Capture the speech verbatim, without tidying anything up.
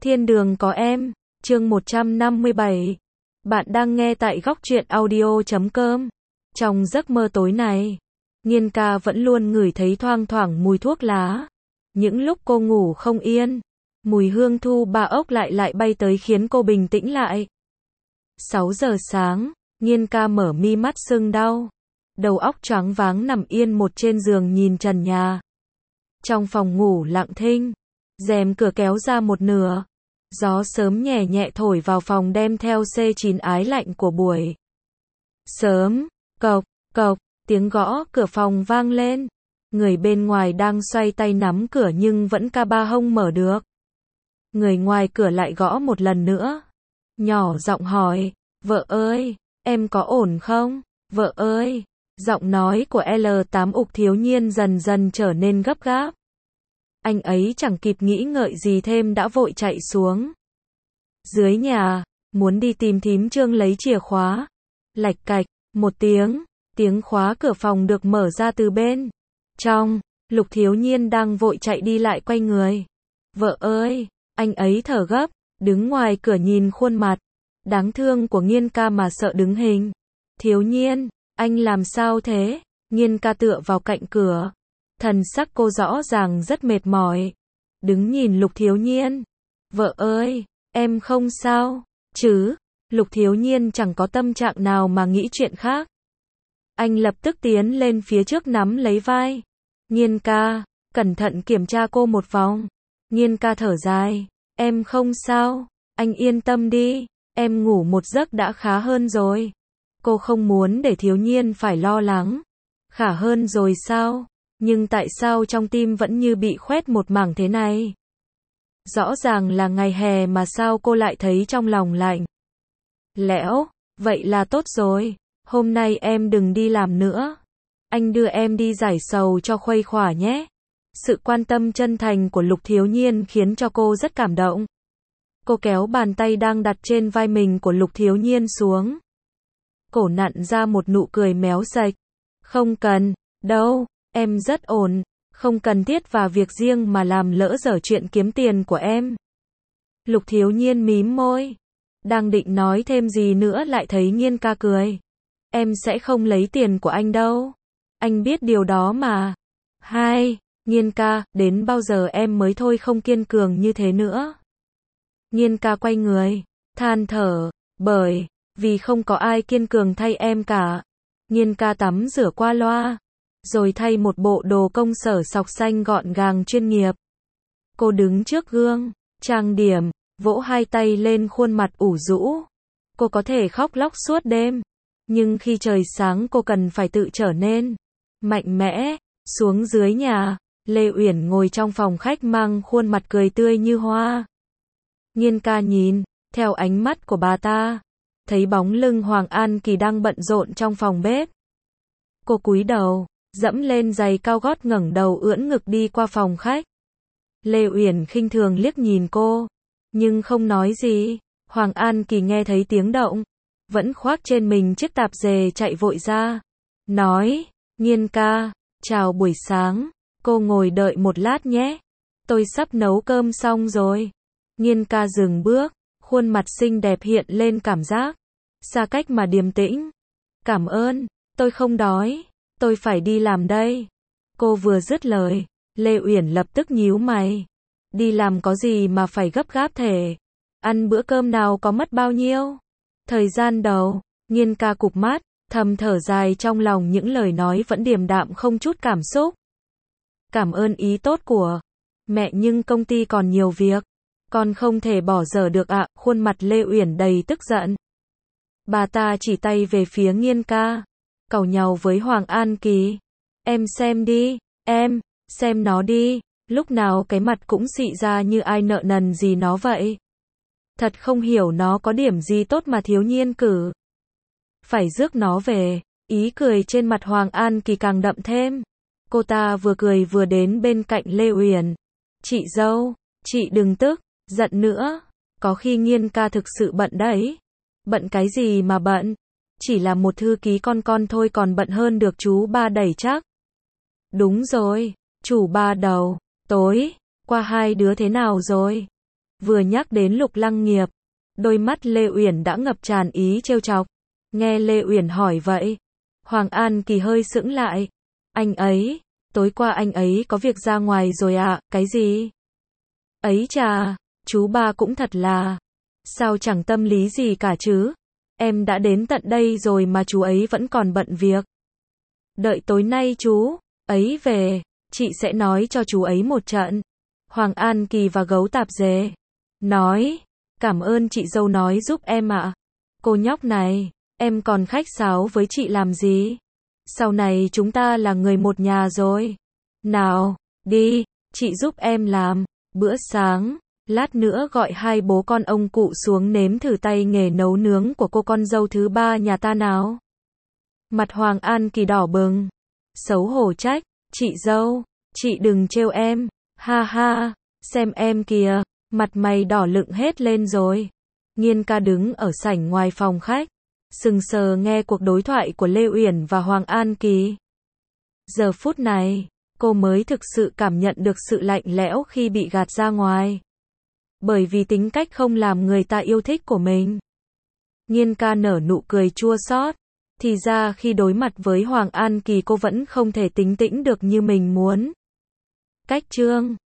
Thiên đường có em, chương một trăm năm mươi bảy. Bạn đang nghe tại góc truyện audio chấm com. Trong giấc mơ tối này, Nhiên ca vẫn luôn ngửi thấy thoang thoảng mùi thuốc lá. Những lúc cô ngủ không yên, mùi hương thu ba ốc lại lại bay tới khiến cô bình tĩnh lại. sáu giờ sáng, Nhiên ca mở mi mắt sưng đau. Đầu óc choáng váng nằm yên một trên giường nhìn trần nhà. Trong phòng ngủ lặng thinh, rèm cửa kéo ra một nửa. Gió sớm nhẹ nhẹ thổi vào phòng đem theo xê chín ái lạnh của buổi sớm. Cộc, cộc, tiếng gõ cửa phòng vang lên. Người bên ngoài đang xoay tay nắm cửa nhưng vẫn ca ba hông mở được. Người ngoài cửa lại gõ một lần nữa. Nhỏ giọng hỏi, vợ ơi, em có ổn không? Vợ ơi, giọng nói của lờ tám Ục Thiếu Nhiên dần dần trở nên gấp gáp. Anh ấy chẳng kịp nghĩ ngợi gì thêm đã vội chạy xuống dưới nhà, muốn đi tìm thím Trương lấy chìa khóa. Lạch cạch, một tiếng, tiếng khóa cửa phòng được mở ra từ bên trong. Lục Thiếu Nhiên đang vội chạy đi lại quay người. Vợ ơi, anh ấy thở gấp, đứng ngoài cửa nhìn khuôn mặt đáng thương của Nhiên ca mà sợ đứng hình. Thiếu Nhiên, anh làm sao thế? Nhiên ca tựa vào cạnh cửa. Thần sắc cô rõ ràng rất mệt mỏi. Đứng nhìn Lục Thiếu Nhiên. Vợ ơi, em không sao, chứ? Lục Thiếu Nhiên chẳng có tâm trạng nào mà nghĩ chuyện khác. Anh lập tức tiến lên phía trước nắm lấy vai Nhiên ca, cẩn thận kiểm tra cô một vòng. Nhiên ca thở dài. Em không sao, anh yên tâm đi, em ngủ một giấc đã khá hơn rồi. Cô không muốn để Thiếu Nhiên phải lo lắng. Khá hơn rồi sao? Nhưng tại sao trong tim vẫn như bị khoét một mảng thế này? Rõ ràng là ngày hè mà sao cô lại thấy trong lòng lạnh lẽo? Vậy là tốt rồi, hôm nay em đừng đi làm nữa. Anh đưa em đi giải sầu cho khuây khỏa nhé. Sự quan tâm chân thành của Lục Thiếu Nhiên khiến cho cô rất cảm động. Cô kéo bàn tay đang đặt trên vai mình của Lục Thiếu Nhiên xuống. Cổ nặn ra một nụ cười méo sạch. Không cần, đâu. Em rất ổn, không cần thiết vào việc riêng mà làm lỡ dở chuyện kiếm tiền của em. Lục Thiếu Nhiên mím môi. Đang định nói thêm gì nữa lại thấy Nhiên ca cười. Em sẽ không lấy tiền của anh đâu. Anh biết điều đó mà. Hai, Nhiên ca, đến bao giờ em mới thôi không kiên cường như thế nữa? Nhiên ca quay người, than thở, bởi vì không có ai kiên cường thay em cả. Nhiên ca tắm rửa qua loa, rồi thay một bộ đồ công sở sọc xanh gọn gàng chuyên nghiệp. Cô đứng trước gương, trang điểm, vỗ hai tay lên khuôn mặt ủ rũ. Cô có thể khóc lóc suốt đêm, nhưng khi trời sáng cô cần phải tự trở nên mạnh mẽ. Xuống dưới nhà, Lê Uyển ngồi trong phòng khách mang khuôn mặt cười tươi như hoa. Nhiên ca nhìn, theo ánh mắt của bà ta, thấy bóng lưng Hoàng An Kỳ đang bận rộn trong phòng bếp. Cô cúi đầu, dẫm lên giày cao gót ngẩng đầu ưỡn ngực đi qua phòng khách. Lê Uyển khinh thường liếc nhìn cô, nhưng không nói gì. Hoàng An Kỳ nghe thấy tiếng động, vẫn khoác trên mình chiếc tạp dề chạy vội ra. Nói, Nhiên ca, chào buổi sáng, cô ngồi đợi một lát nhé. Tôi sắp nấu cơm xong rồi. Nhiên ca dừng bước, khuôn mặt xinh đẹp hiện lên cảm giác xa cách mà điềm tĩnh. Cảm ơn, tôi không đói. Tôi phải đi làm đây. Cô vừa dứt lời, Lê Uyển lập tức nhíu mày. Đi làm có gì mà phải gấp gáp thế? Ăn bữa cơm nào có mất bao nhiêu thời gian đâu? Nhiên ca cụp mắt, thầm thở dài trong lòng những lời nói vẫn điềm đạm không chút cảm xúc. Cảm ơn ý tốt của mẹ nhưng công ty còn nhiều việc. Con không thể bỏ dở được ạ. Khuôn mặt Lê Uyển đầy tức giận. Bà ta chỉ tay về phía Nhiên ca, càu nhàu với Hoàng An Kỳ. Em xem đi, em, xem nó đi, lúc nào cái mặt cũng xị ra như ai nợ nần gì nó vậy. Thật không hiểu nó có điểm gì tốt mà Thiếu Nhiên cử phải rước nó về. Ý cười trên mặt Hoàng An Kỳ càng đậm thêm. Cô ta vừa cười vừa đến bên cạnh Lê Uyển. Chị dâu, chị đừng tức giận nữa. Có khi Nhiên ca thực sự bận đấy. Bận cái gì mà bận? Chỉ là một thư ký con con thôi còn bận hơn được chú ba đẩy chắc. Đúng rồi, chủ ba đầu, tối qua hai đứa thế nào rồi? Vừa nhắc đến Lục Lăng Nghiệp, đôi mắt Lê Uyển đã ngập tràn ý trêu chọc. Nghe Lê Uyển hỏi vậy, Hoàng An Kỳ hơi sững lại. Anh ấy, tối qua anh ấy có việc ra ngoài rồi ạ, à, cái gì? Ấy chà, chú ba cũng thật là, sao chẳng tâm lý gì cả chứ? Em đã đến tận đây rồi mà chú ấy vẫn còn bận việc. Đợi tối nay chú ấy về, chị sẽ nói cho chú ấy một trận. Hoàng An Kỳ và Gấu Tạp Dề nói, cảm ơn chị dâu nói giúp em ạ. À. Cô nhóc này, em còn khách sáo với chị làm gì? Sau này chúng ta là người một nhà rồi. Nào, đi, chị giúp em làm bữa sáng. Lát nữa gọi hai bố con ông cụ xuống nếm thử tay nghề nấu nướng của cô con dâu thứ ba nhà ta nào. Mặt Hoàng An Kỳ đỏ bừng, xấu hổ trách, chị dâu, chị đừng trêu em, ha ha, xem em kìa, mặt mày đỏ lựng hết lên rồi. Nghiên ca đứng ở sảnh ngoài phòng khách, sừng sờ nghe cuộc đối thoại của Lê Uyển và Hoàng An Kỳ. Giờ phút này, cô mới thực sự cảm nhận được sự lạnh lẽo khi bị gạt ra ngoài. Bởi vì tính cách không làm người ta yêu thích của mình. Nghiên ca nở nụ cười chua xót. Thì ra khi đối mặt với Hoàng An Kỳ cô vẫn không thể tính tĩnh được như mình muốn. Cách chương